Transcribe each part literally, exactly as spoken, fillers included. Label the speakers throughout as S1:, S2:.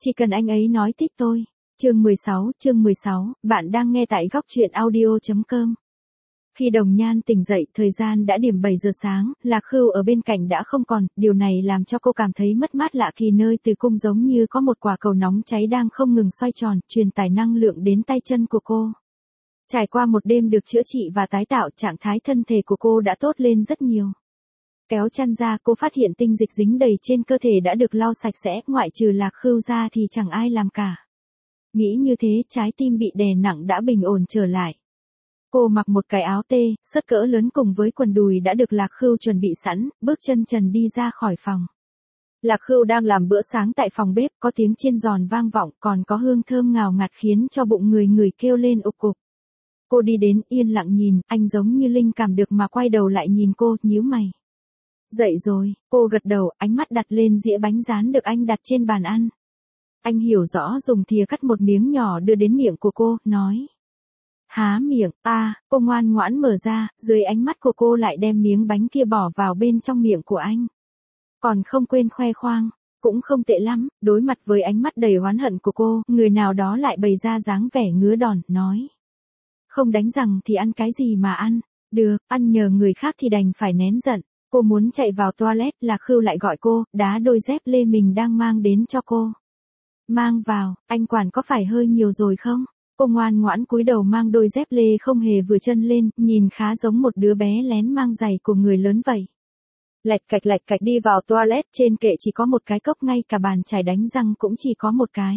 S1: Chỉ cần anh ấy nói thích tôi. Chương mười sáu, chương mười sáu, bạn đang nghe tại góc truyện audio chấm com. Khi Đồng Nhan tỉnh dậy, thời gian đã điểm bảy giờ sáng, Lạc Khưu ở bên cạnh đã không còn, điều này làm cho cô cảm thấy mất mát lạ kỳ, nơi từ cung giống như có một quả cầu nóng cháy đang không ngừng xoay tròn, truyền tải năng lượng đến tay chân của cô. Trải qua một đêm được chữa trị và tái tạo, trạng thái thân thể của cô đã tốt lên rất nhiều. Kéo chăn ra, cô phát hiện tinh dịch dính đầy trên cơ thể đã được lau sạch sẽ, ngoại trừ Lạc Khưu ra thì chẳng ai làm cả. Nghĩ như thế, trái tim bị đè nặng đã bình ổn trở lại. Cô mặc một cái áo tê, xớt cỡ lớn cùng với quần đùi đã được Lạc Khưu chuẩn bị sẵn, bước chân trần đi ra khỏi phòng. Lạc Khưu đang làm bữa sáng tại phòng bếp, có tiếng chiên giòn vang vọng, còn có hương thơm ngào ngạt khiến cho bụng người người kêu lên ục cục. Cô đi đến, yên lặng nhìn, anh giống như linh cảm được mà quay đầu lại nhìn cô, nhíu mày. Dậy rồi, cô gật đầu, ánh mắt đặt lên dĩa bánh rán được anh đặt trên bàn ăn. Anh hiểu rõ, dùng thìa cắt một miếng nhỏ đưa đến miệng của cô, nói. Há miệng, à, cô ngoan ngoãn mở ra, dưới ánh mắt của cô lại đem miếng bánh kia bỏ vào bên trong miệng của anh. Còn không quên khoe khoang, cũng không tệ lắm, đối mặt với ánh mắt đầy oán hận của cô, người nào đó lại bày ra dáng vẻ ngứa đòn, nói. Không đánh rằng thì ăn cái gì mà ăn, được, ăn nhờ người khác thì đành phải nén giận. Cô muốn chạy vào toilet, Lạc Khưu lại gọi cô, đá đôi dép lê mình đang mang đến cho cô. Mang vào, anh quản có phải hơi nhiều rồi không? Cô ngoan ngoãn cúi đầu mang đôi dép lê không hề vừa chân lên, nhìn khá giống một đứa bé lén mang giày của người lớn vậy. Lạch cạch lạch cạch đi vào toilet, trên kệ chỉ có một cái cốc, ngay cả bàn chải đánh răng cũng chỉ có một cái.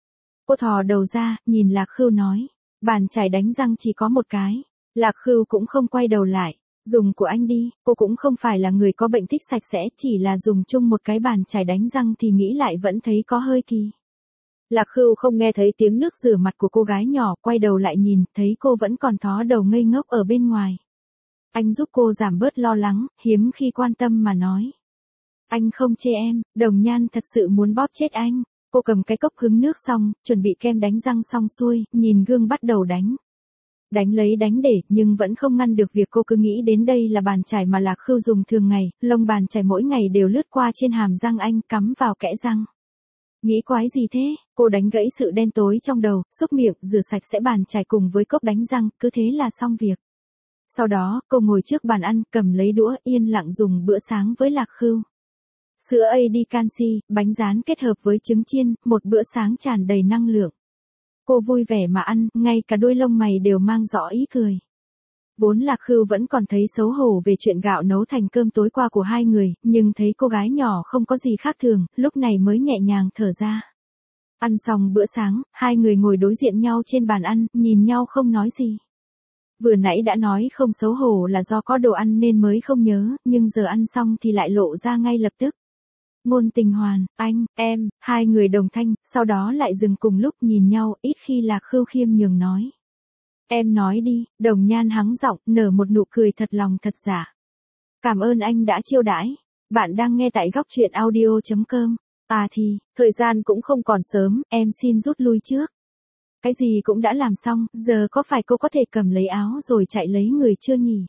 S1: Cô thò đầu ra, nhìn Lạc Khưu nói, bàn chải đánh răng chỉ có một cái. Lạc Khưu cũng không quay đầu lại. Dùng của anh đi, cô cũng không phải là người có bệnh thích sạch sẽ, chỉ là dùng chung một cái bàn chải đánh răng thì nghĩ lại vẫn thấy có hơi kỳ. Lạc Khưu không nghe thấy tiếng nước rửa mặt của cô gái nhỏ, quay đầu lại nhìn, thấy cô vẫn còn thó đầu ngây ngốc ở bên ngoài. Anh giúp cô giảm bớt lo lắng, hiếm khi quan tâm mà nói. Anh không chê em, Đồng Nhan thật sự muốn bóp chết anh. Cô cầm cái cốc hứng nước xong, chuẩn bị kem đánh răng xong xuôi, nhìn gương bắt đầu đánh. Đánh lấy đánh để, nhưng vẫn không ngăn được việc cô cứ nghĩ đến đây là bàn chải mà Lạc Khưu dùng thường ngày, lông bàn chải mỗi ngày đều lướt qua trên hàm răng anh, cắm vào kẽ răng. Nghĩ quái gì thế, cô đánh gãy sự đen tối trong đầu, xúc miệng, rửa sạch sẽ bàn chải cùng với cốc đánh răng, cứ thế là xong việc. Sau đó, cô ngồi trước bàn ăn, cầm lấy đũa, yên lặng dùng bữa sáng với Lạc Khưu. Sữa a đê canxi, bánh rán kết hợp với trứng chiên, một bữa sáng tràn đầy năng lượng. Cô vui vẻ mà ăn, ngay cả đuôi lông mày đều mang rõ ý cười. Vốn Lạc Khưu vẫn còn thấy xấu hổ về chuyện gạo nấu thành cơm tối qua của hai người, nhưng thấy cô gái nhỏ không có gì khác thường, lúc này mới nhẹ nhàng thở ra. Ăn xong bữa sáng, hai người ngồi đối diện nhau trên bàn ăn, nhìn nhau không nói gì. Vừa nãy đã nói không xấu hổ là do có đồ ăn nên mới không nhớ, nhưng giờ ăn xong thì lại lộ ra ngay lập tức. Ngôn Tình Hoàn, anh, em, hai người đồng thanh, sau đó lại dừng cùng lúc nhìn nhau, ít khi Lạc Khưu khiêm nhường nói. Em nói đi, Đồng Nhan hắng giọng, nở một nụ cười thật lòng thật giả. Cảm ơn anh đã chiêu đãi. Bạn đang nghe tại góc truyện audio chấm com. À thì, thời gian cũng không còn sớm, em xin rút lui trước. Cái gì cũng đã làm xong, giờ có phải cô có thể cầm lấy áo rồi chạy lấy người chưa nhỉ?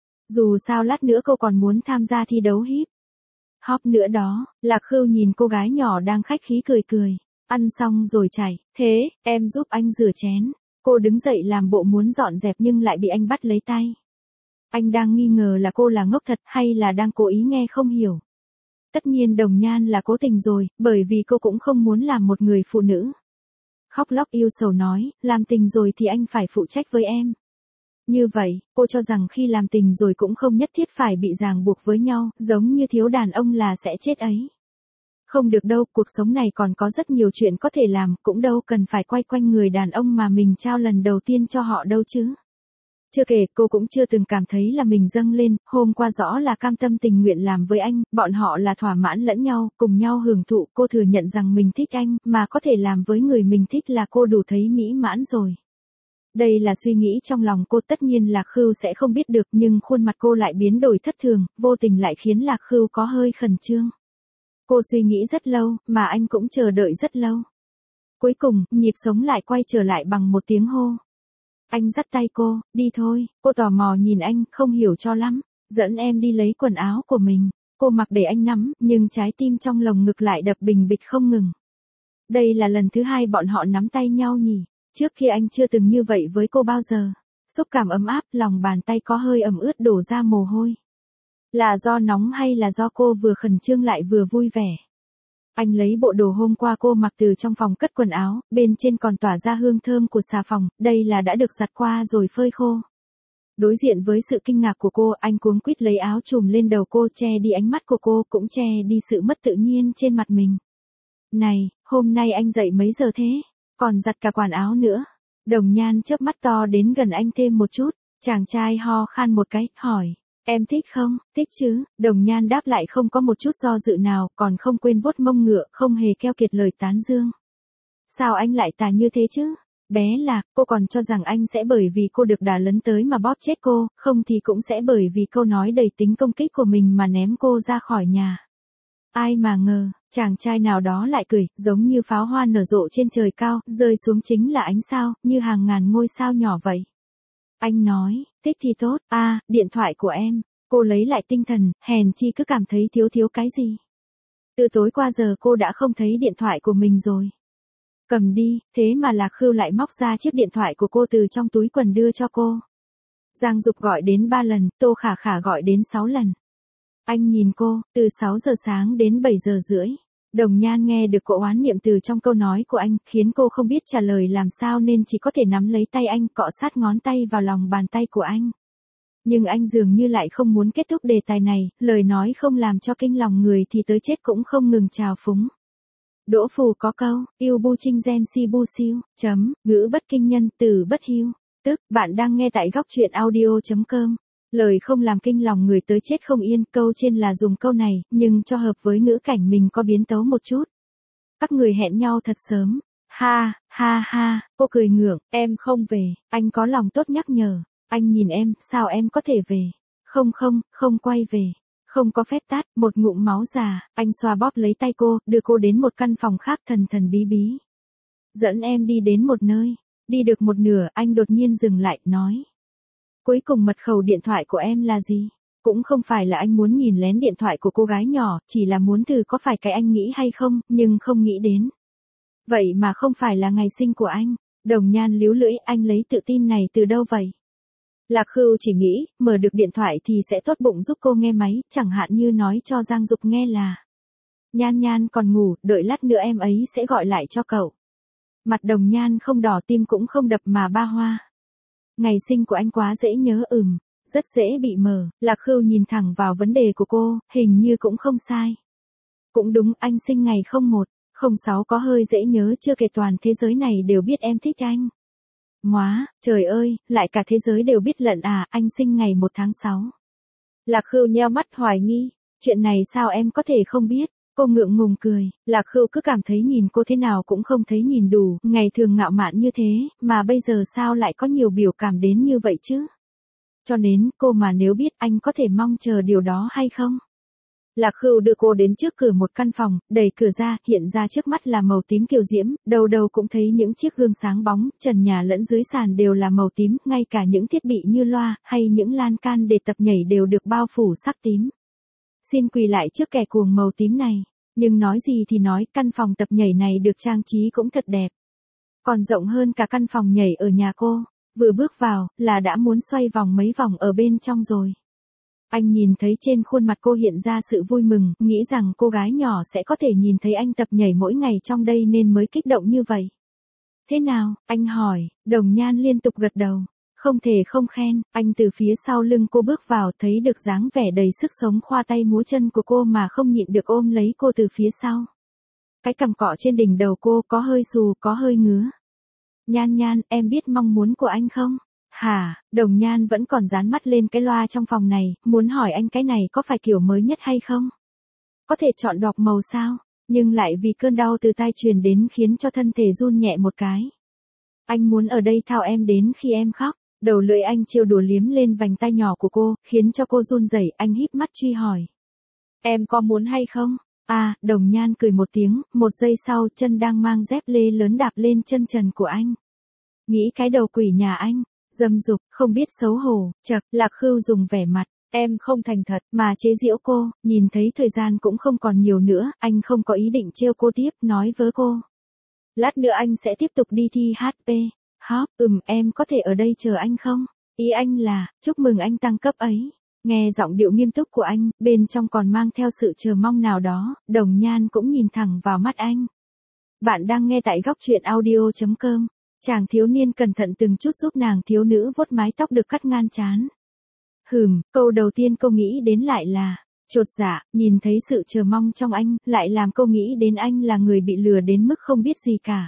S1: Dù sao lát nữa cô còn muốn tham gia thi đấu híp hop nữa đó. Lạc Khưu nhìn cô gái nhỏ đang khách khí cười cười. Ăn xong rồi chạy, thế, em giúp anh rửa chén. Cô đứng dậy làm bộ muốn dọn dẹp nhưng lại bị anh bắt lấy tay. Anh đang nghi ngờ là cô là ngốc thật hay là đang cố ý nghe không hiểu. Tất nhiên Đồng Nhan là cố tình rồi, bởi vì cô cũng không muốn làm một người phụ nữ. Khóc lóc yêu sầu nói, làm tình rồi thì anh phải phụ trách với em. Như vậy, cô cho rằng khi làm tình rồi cũng không nhất thiết phải bị ràng buộc với nhau, giống như thiếu đàn ông là sẽ chết ấy. Không được đâu, cuộc sống này còn có rất nhiều chuyện có thể làm, cũng đâu cần phải quay quanh người đàn ông mà mình trao lần đầu tiên cho họ đâu chứ. Chưa kể, cô cũng chưa từng cảm thấy là mình dâng lên, hôm qua rõ là cam tâm tình nguyện làm với anh, bọn họ là thỏa mãn lẫn nhau, cùng nhau hưởng thụ, cô thừa nhận rằng mình thích anh, mà có thể làm với người mình thích là cô đủ thấy mỹ mãn rồi. Đây là suy nghĩ trong lòng cô, tất nhiên Lạc Khưu sẽ không biết được, nhưng khuôn mặt cô lại biến đổi thất thường, vô tình lại khiến Lạc Khưu có hơi khẩn trương. Cô suy nghĩ rất lâu, mà anh cũng chờ đợi rất lâu. Cuối cùng, nhịp sống lại quay trở lại bằng một tiếng hô. Anh dắt tay cô, đi thôi, cô tò mò nhìn anh, không hiểu cho lắm, dẫn em đi lấy quần áo của mình. Cô mặc để anh nắm, nhưng trái tim trong lồng ngực lại đập bình bịch không ngừng. Đây là lần thứ hai bọn họ nắm tay nhau nhỉ. Trước kia anh chưa từng như vậy với cô bao giờ. Xúc cảm ấm áp, lòng bàn tay có hơi ẩm ướt đổ ra mồ hôi. Là do nóng hay là do cô vừa khẩn trương lại vừa vui vẻ? Anh lấy bộ đồ hôm qua cô mặc từ trong phòng cất quần áo, bên trên còn tỏa ra hương thơm của xà phòng, đây là đã được giặt qua rồi phơi khô. Đối diện với sự kinh ngạc của cô, anh cuống quýt lấy áo trùm lên đầu cô, che đi ánh mắt của cô, cũng che đi sự mất tự nhiên trên mặt mình. Này, hôm nay anh dậy mấy giờ thế? Còn giặt cả quần áo nữa. Đồng Nhan chớp mắt to đến gần anh thêm một chút, chàng trai ho khan một cái, hỏi. Em thích không? Thích chứ, Đồng Nhan đáp lại không có một chút do dự nào, còn không quên vuốt mông ngựa, không hề keo kiệt lời tán dương. Sao anh lại tà như thế chứ? Bé Lạc, cô còn cho rằng anh sẽ bởi vì cô được đà lấn tới mà bóp chết cô, không thì cũng sẽ bởi vì câu nói đầy tính công kích của mình mà ném cô ra khỏi nhà. Ai mà ngờ, chàng trai nào đó lại cười, giống như pháo hoa nở rộ trên trời cao, rơi xuống chính là ánh sao, như hàng ngàn ngôi sao nhỏ vậy. Anh nói, thích thì tốt, à, điện thoại của em. Cô lấy lại tinh thần, hèn chi cứ cảm thấy thiếu thiếu cái gì. Từ tối qua giờ cô đã không thấy điện thoại của mình rồi. Cầm đi, thế mà Lạc Khưu lại móc ra chiếc điện thoại của cô từ trong túi quần đưa cho cô. Giang Dục gọi đến ba lần, Tô Khả Khả gọi đến sáu lần. Anh nhìn cô, từ sáu giờ sáng đến bảy giờ rưỡi. Đồng Nhan nghe được cỗ oán niệm từ trong câu nói của anh, khiến cô không biết trả lời làm sao nên chỉ có thể nắm lấy tay anh, cọ sát ngón tay vào lòng bàn tay của anh. Nhưng anh dường như lại không muốn kết thúc đề tài này, lời nói không làm cho kinh lòng người thì tới chết cũng không ngừng trào phúng. Đỗ Phù có câu, yêu bu trinh gen si bu siêu, chấm, ngữ bất kinh nhân, từ bất hiu. Tức, bạn đang nghe tại góc truyện audio chấm com. Lời không làm kinh lòng người tới chết không yên, câu trên là dùng câu này, nhưng cho hợp với ngữ cảnh mình có biến tấu một chút. Các người hẹn nhau thật sớm. Ha, ha ha, cô cười ngượng, em không về, anh có lòng tốt nhắc nhở. Anh nhìn em, sao em có thể về? Không không, không quay về. Không có phép tát, một ngụm máu già, anh xoa bóp lấy tay cô, đưa cô đến một căn phòng khác thần thần bí bí. Dẫn em đi đến một nơi. Đi được một nửa, anh đột nhiên dừng lại, nói. Cuối cùng mật khẩu điện thoại của em là gì? Cũng không phải là anh muốn nhìn lén điện thoại của cô gái nhỏ, chỉ là muốn thử có phải cái anh nghĩ hay không, nhưng không nghĩ đến. Vậy mà không phải là ngày sinh của anh. Đồng Nhan líu lưỡi, anh lấy tự tin này từ đâu vậy? Lạc Khưu chỉ nghĩ, mở được điện thoại thì sẽ tốt bụng giúp cô nghe máy, chẳng hạn như nói cho Giang Dục nghe là. Nhan Nhan còn ngủ, đợi lát nữa em ấy sẽ gọi lại cho cậu. Mặt Đồng Nhan không đỏ, tim cũng không đập mà ba hoa. Ngày sinh của anh quá dễ nhớ, ừm, rất dễ bị mờ. Lạc Khưu nhìn thẳng vào vấn đề của cô, hình như cũng không sai. Cũng đúng, anh sinh ngày không một, không sáu có hơi dễ nhớ, chưa kể toàn thế giới này đều biết em thích anh. Móa, trời ơi, lại cả thế giới đều biết lận à, anh sinh ngày một tháng sáu. Lạc Khưu nheo mắt hoài nghi, chuyện này sao em có thể không biết? Cô ngượng ngùng cười, Lạc Khưu cứ cảm thấy nhìn cô thế nào cũng không thấy nhìn đủ, ngày thường ngạo mạn như thế, mà bây giờ sao lại có nhiều biểu cảm đến như vậy chứ? Cho nên, cô mà nếu biết anh có thể mong chờ điều đó hay không? Lạc Khưu đưa cô đến trước cửa một căn phòng, đẩy cửa ra, hiện ra trước mắt là màu tím kiều diễm, đầu đầu cũng thấy những chiếc gương sáng bóng, trần nhà lẫn dưới sàn đều là màu tím, ngay cả những thiết bị như loa, hay những lan can để tập nhảy đều được bao phủ sắc tím. Xin quỳ lại trước kẻ cuồng màu tím này, nhưng nói gì thì nói, căn phòng tập nhảy này được trang trí cũng thật đẹp. Còn rộng hơn cả căn phòng nhảy ở nhà cô, vừa bước vào, là đã muốn xoay vòng mấy vòng ở bên trong rồi. Anh nhìn thấy trên khuôn mặt cô hiện ra sự vui mừng, nghĩ rằng cô gái nhỏ sẽ có thể nhìn thấy anh tập nhảy mỗi ngày trong đây nên mới kích động như vậy. Thế nào, anh hỏi, Đồng Nhan liên tục gật đầu. Không thể không khen, anh từ phía sau lưng cô bước vào, thấy được dáng vẻ đầy sức sống khoa tay múa chân của cô mà không nhịn được ôm lấy cô từ phía sau. Cái cằm cọ trên đỉnh đầu cô có hơi xù, có hơi ngứa. Nhan Nhan, em biết mong muốn của anh không? Hả, Đồng Nhan vẫn còn dán mắt lên cái loa trong phòng này, muốn hỏi anh cái này có phải kiểu mới nhất hay không? Có thể chọn đọc màu sao, nhưng lại vì cơn đau từ tai truyền đến khiến cho thân thể run nhẹ một cái. Anh muốn ở đây thao em đến khi em khóc. Đầu lưỡi anh trêu đùa liếm lên vành tai nhỏ của cô, khiến cho cô run rẩy, anh híp mắt truy hỏi. Em có muốn hay không? À, Đồng Nhan cười một tiếng, một giây sau chân đang mang dép lê lớn đạp lên chân trần của anh. Nghĩ cái đầu quỷ nhà anh, dâm dục, không biết xấu hổ, chậc, Lạc Khưu dùng vẻ mặt, em không thành thật, mà chế giễu cô, nhìn thấy thời gian cũng không còn nhiều nữa, anh không có ý định trêu cô tiếp, nói với cô. Lát nữa anh sẽ tiếp tục đi thi hát pê. Hop, ừm em có thể ở đây chờ anh không? Ý anh là, chúc mừng anh tăng cấp ấy. Nghe giọng điệu nghiêm túc của anh, bên trong còn mang theo sự chờ mong nào đó, Đồng Nhan cũng nhìn thẳng vào mắt anh. Bạn đang nghe tại góc truyện audio.com. Chàng thiếu niên cẩn thận từng chút giúp nàng thiếu nữ vuốt mái tóc được cắt ngang trán. Hừm, câu đầu tiên cô nghĩ đến lại là, chột dạ, nhìn thấy sự chờ mong trong anh, lại làm cô nghĩ đến anh là người bị lừa đến mức không biết gì cả.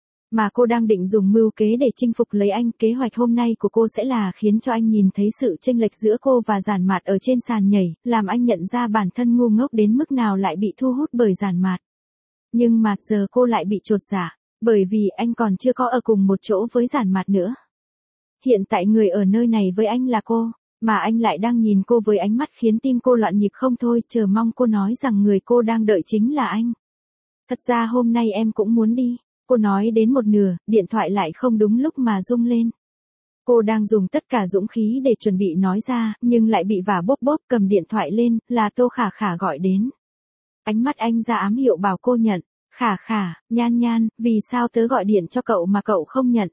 S1: Mà cô đang định dùng mưu kế để chinh phục lấy anh, kế hoạch hôm nay của cô sẽ là khiến cho anh nhìn thấy sự chênh lệch giữa cô và Giản Mạt ở trên sàn nhảy, làm anh nhận ra bản thân ngu ngốc đến mức nào lại bị thu hút bởi Giản Mạt. Nhưng mà giờ cô lại bị chột dạ, bởi vì anh còn chưa có ở cùng một chỗ với Giản Mạt nữa. Hiện tại người ở nơi này với anh là cô, mà anh lại đang nhìn cô với ánh mắt khiến tim cô loạn nhịp không thôi, chờ mong cô nói rằng người cô đang đợi chính là anh. Thật ra hôm nay em cũng muốn đi. Cô nói đến một nửa, điện thoại lại không đúng lúc mà rung lên. Cô đang dùng tất cả dũng khí để chuẩn bị nói ra, nhưng lại bị vả bốp bốp cầm điện thoại lên, là Tô Khả Khả gọi đến. Ánh mắt anh ra ám hiệu bảo cô nhận. Khả Khả, Nhan Nhan, vì sao tớ gọi điện cho cậu mà cậu không nhận?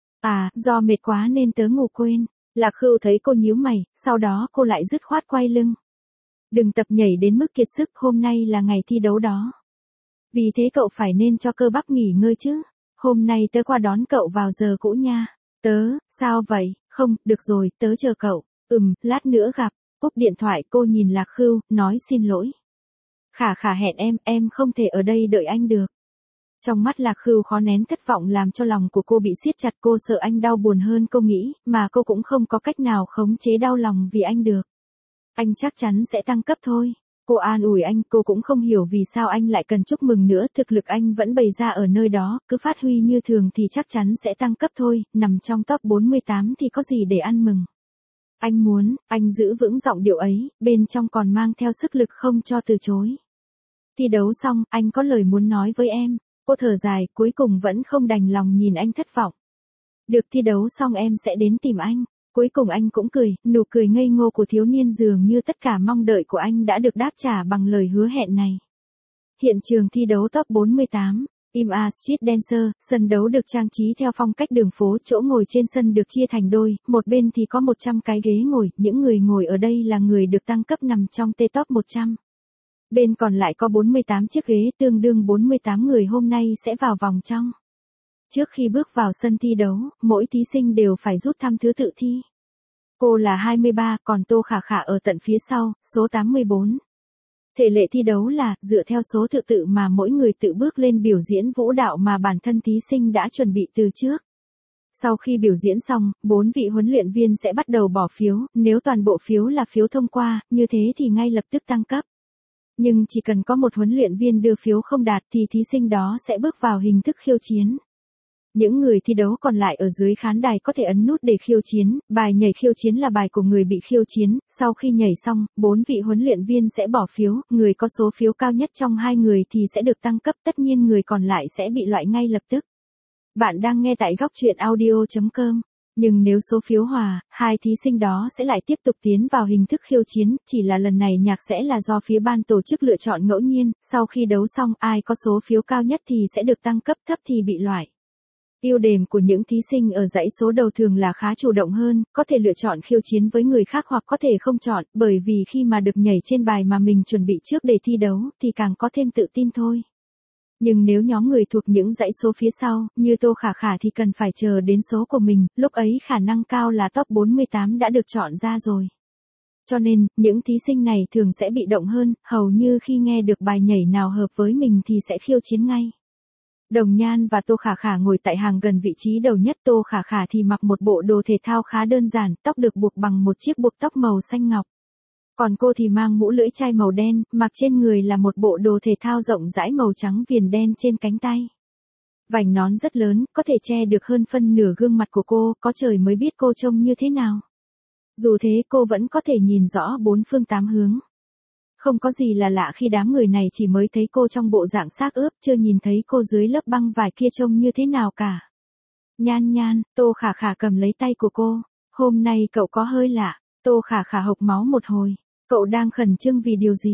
S1: À, do mệt quá nên tớ ngủ quên. Lạc Khưu thấy cô nhíu mày, sau đó cô lại dứt khoát quay lưng. Đừng tập nhảy đến mức kiệt sức, hôm nay là ngày thi đấu đó. Vì thế cậu phải nên cho cơ bắp nghỉ ngơi chứ. Hôm nay tớ qua đón cậu vào giờ cũ nha. Tớ, sao vậy? Không, được rồi, tớ chờ cậu. Ừm, lát nữa gặp. Cúp điện thoại cô nhìn Lạc Khưu, nói xin lỗi. Khả Khả hẹn em, em không thể ở đây đợi anh được. Trong mắt Lạc Khưu khó nén thất vọng làm cho lòng của cô bị siết chặt, cô sợ anh đau buồn hơn cô nghĩ, mà cô cũng không có cách nào khống chế đau lòng vì anh được. Anh chắc chắn sẽ tăng cấp thôi. Cô an ủi anh, cô cũng không hiểu vì sao anh lại cần chúc mừng nữa, thực lực anh vẫn bày ra ở nơi đó, cứ phát huy như thường thì chắc chắn sẽ tăng cấp thôi, nằm trong top bốn mươi tám thì có gì để ăn mừng. Anh muốn, anh giữ vững giọng điệu ấy, bên trong còn mang theo sức lực không cho từ chối. Thi đấu xong, anh có lời muốn nói với em. Cô thở dài, cuối cùng vẫn không đành lòng nhìn anh thất vọng. Được, thi đấu xong em sẽ đến tìm anh. Cuối cùng anh cũng cười, nụ cười ngây ngô của thiếu niên dường như tất cả mong đợi của anh đã được đáp trả bằng lời hứa hẹn này. Hiện trường thi đấu top bốn mươi tám, im a Street Dancer, sân đấu được trang trí theo phong cách đường phố, chỗ ngồi trên sân được chia thành đôi, một bên thì có một trăm cái ghế ngồi, những người ngồi ở đây là người được tăng cấp nằm trong T-top một trăm. Bên còn lại có bốn mươi tám chiếc ghế, tương đương bốn mươi tám người hôm nay sẽ vào vòng trong. Trước khi bước vào sân thi đấu, mỗi thí sinh đều phải rút thăm thứ tự thi. Cô là hai mươi ba, còn Tô Khả Khả ở tận phía sau, số tám mươi bốn. Thể lệ thi đấu là, dựa theo số tự tự mà mỗi người tự bước lên biểu diễn vũ đạo mà bản thân thí sinh đã chuẩn bị từ trước. Sau khi biểu diễn xong, bốn vị huấn luyện viên sẽ bắt đầu bỏ phiếu, nếu toàn bộ phiếu là phiếu thông qua, như thế thì ngay lập tức tăng cấp. Nhưng chỉ cần có một huấn luyện viên đưa phiếu không đạt thì thí sinh đó sẽ bước vào hình thức khiêu chiến. Những người thi đấu còn lại ở dưới khán đài có thể ấn nút để khiêu chiến, bài nhảy khiêu chiến là bài của người bị khiêu chiến, sau khi nhảy xong, bốn vị huấn luyện viên sẽ bỏ phiếu, người có số phiếu cao nhất trong hai người thì sẽ được tăng cấp, tất nhiên người còn lại sẽ bị loại ngay lập tức. Bạn đang nghe tại góc truyện audio.com. Nhưng nếu số phiếu hòa, hai thí sinh đó sẽ lại tiếp tục tiến vào hình thức khiêu chiến, chỉ là lần này nhạc sẽ là do phía ban tổ chức lựa chọn ngẫu nhiên, sau khi đấu xong ai có số phiếu cao nhất thì sẽ được tăng cấp, thấp thì bị loại. Ưu điểm của những thí sinh ở dãy số đầu thường là khá chủ động hơn, có thể lựa chọn khiêu chiến với người khác hoặc có thể không chọn, bởi vì khi mà được nhảy trên bài mà mình chuẩn bị trước để thi đấu, thì càng có thêm tự tin thôi. Nhưng nếu nhóm người thuộc những dãy số phía sau, như Tô Khả Khả thì cần phải chờ đến số của mình, lúc ấy khả năng cao là top bốn mươi tám đã được chọn ra rồi. Cho nên, những thí sinh này thường sẽ bị động hơn, hầu như khi nghe được bài nhảy nào hợp với mình thì sẽ khiêu chiến ngay. Đồng Nhan và Tô Khả Khả ngồi tại hàng gần vị trí đầu nhất, Tô Khả Khả thì mặc một bộ đồ thể thao khá đơn giản, tóc được buộc bằng một chiếc buộc tóc màu xanh ngọc. Còn cô thì mang mũ lưỡi chai màu đen, mặc trên người là một bộ đồ thể thao rộng rãi màu trắng viền đen trên cánh tay. Vành nón rất lớn, có thể che được hơn phân nửa gương mặt của cô, có trời mới biết cô trông như thế nào. Dù thế cô vẫn có thể nhìn rõ bốn phương tám hướng. Không có gì là lạ khi đám người này chỉ mới thấy cô trong bộ dạng xác ướp, chưa nhìn thấy cô dưới lớp băng vải kia trông như thế nào cả. Nhan Nhan, Tô Khả Khả cầm lấy tay của cô. Hôm nay cậu có hơi lạ. Tô Khả Khả hộc máu một hồi. Cậu đang khẩn trương vì điều gì?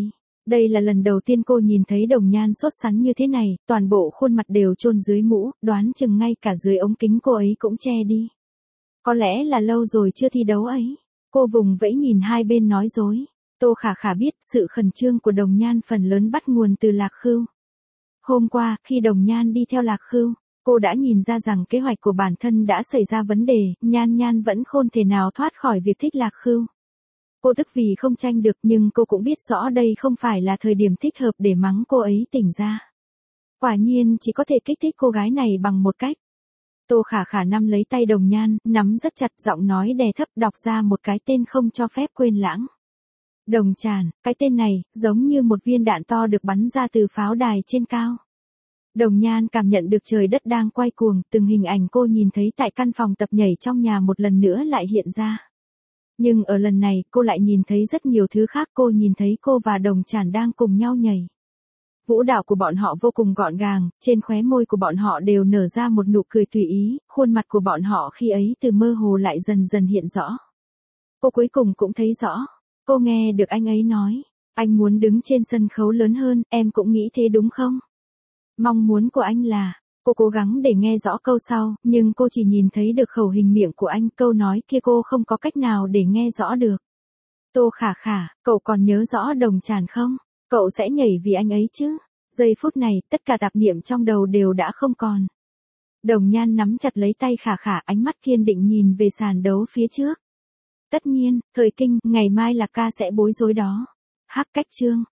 S1: Đây là lần đầu tiên cô nhìn thấy Đồng Nhan sốt sắng như thế này, toàn bộ khuôn mặt đều chôn dưới mũ, đoán chừng ngay cả dưới ống kính cô ấy cũng che đi. Có lẽ là lâu rồi chưa thi đấu ấy. Cô vùng vẫy nhìn hai bên nói dối. Tô Khả Khả biết sự khẩn trương của Đồng Nhan phần lớn bắt nguồn từ Lạc Khưu. Hôm qua, khi Đồng Nhan đi theo Lạc Khưu, cô đã nhìn ra rằng kế hoạch của bản thân đã xảy ra vấn đề, Nhan Nhan vẫn không thể nào thoát khỏi việc thích Lạc Khưu. Cô tức vì không tranh được nhưng cô cũng biết rõ đây không phải là thời điểm thích hợp để mắng cô ấy tỉnh ra. Quả nhiên chỉ có thể kích thích cô gái này bằng một cách. Tô Khả Khả nắm lấy tay Đồng Nhan, nắm rất chặt, giọng nói đè thấp, đọc ra một cái tên không cho phép quên lãng. Đồng Tràn, cái tên này, giống như một viên đạn to được bắn ra từ pháo đài trên cao. Đồng Nhan cảm nhận được trời đất đang quay cuồng, từng hình ảnh cô nhìn thấy tại căn phòng tập nhảy trong nhà một lần nữa lại hiện ra. Nhưng ở lần này, cô lại nhìn thấy rất nhiều thứ khác, cô nhìn thấy cô và Đồng Tràn đang cùng nhau nhảy. Vũ đạo của bọn họ vô cùng gọn gàng, trên khóe môi của bọn họ đều nở ra một nụ cười tùy ý, khuôn mặt của bọn họ khi ấy từ mơ hồ lại dần dần hiện rõ. Cô cuối cùng cũng thấy rõ. Cô nghe được anh ấy nói, anh muốn đứng trên sân khấu lớn hơn, em cũng nghĩ thế đúng không? Mong muốn của anh là, cô cố gắng để nghe rõ câu sau, nhưng cô chỉ nhìn thấy được khẩu hình miệng của anh, câu nói kia cô không có cách nào để nghe rõ được. Tô Khả Khả, cậu còn nhớ rõ Đồng Tràn không? Cậu sẽ nhảy vì anh ấy chứ? Giây phút này, tất cả tạp niệm trong đầu đều đã không còn. Đồng Nhan nắm chặt lấy tay Khả Khả, ánh mắt kiên định nhìn về sàn đấu phía trước. Tất nhiên, thời kinh, ngày mai là ca sẽ bối rối đó. Hắc Cách Chương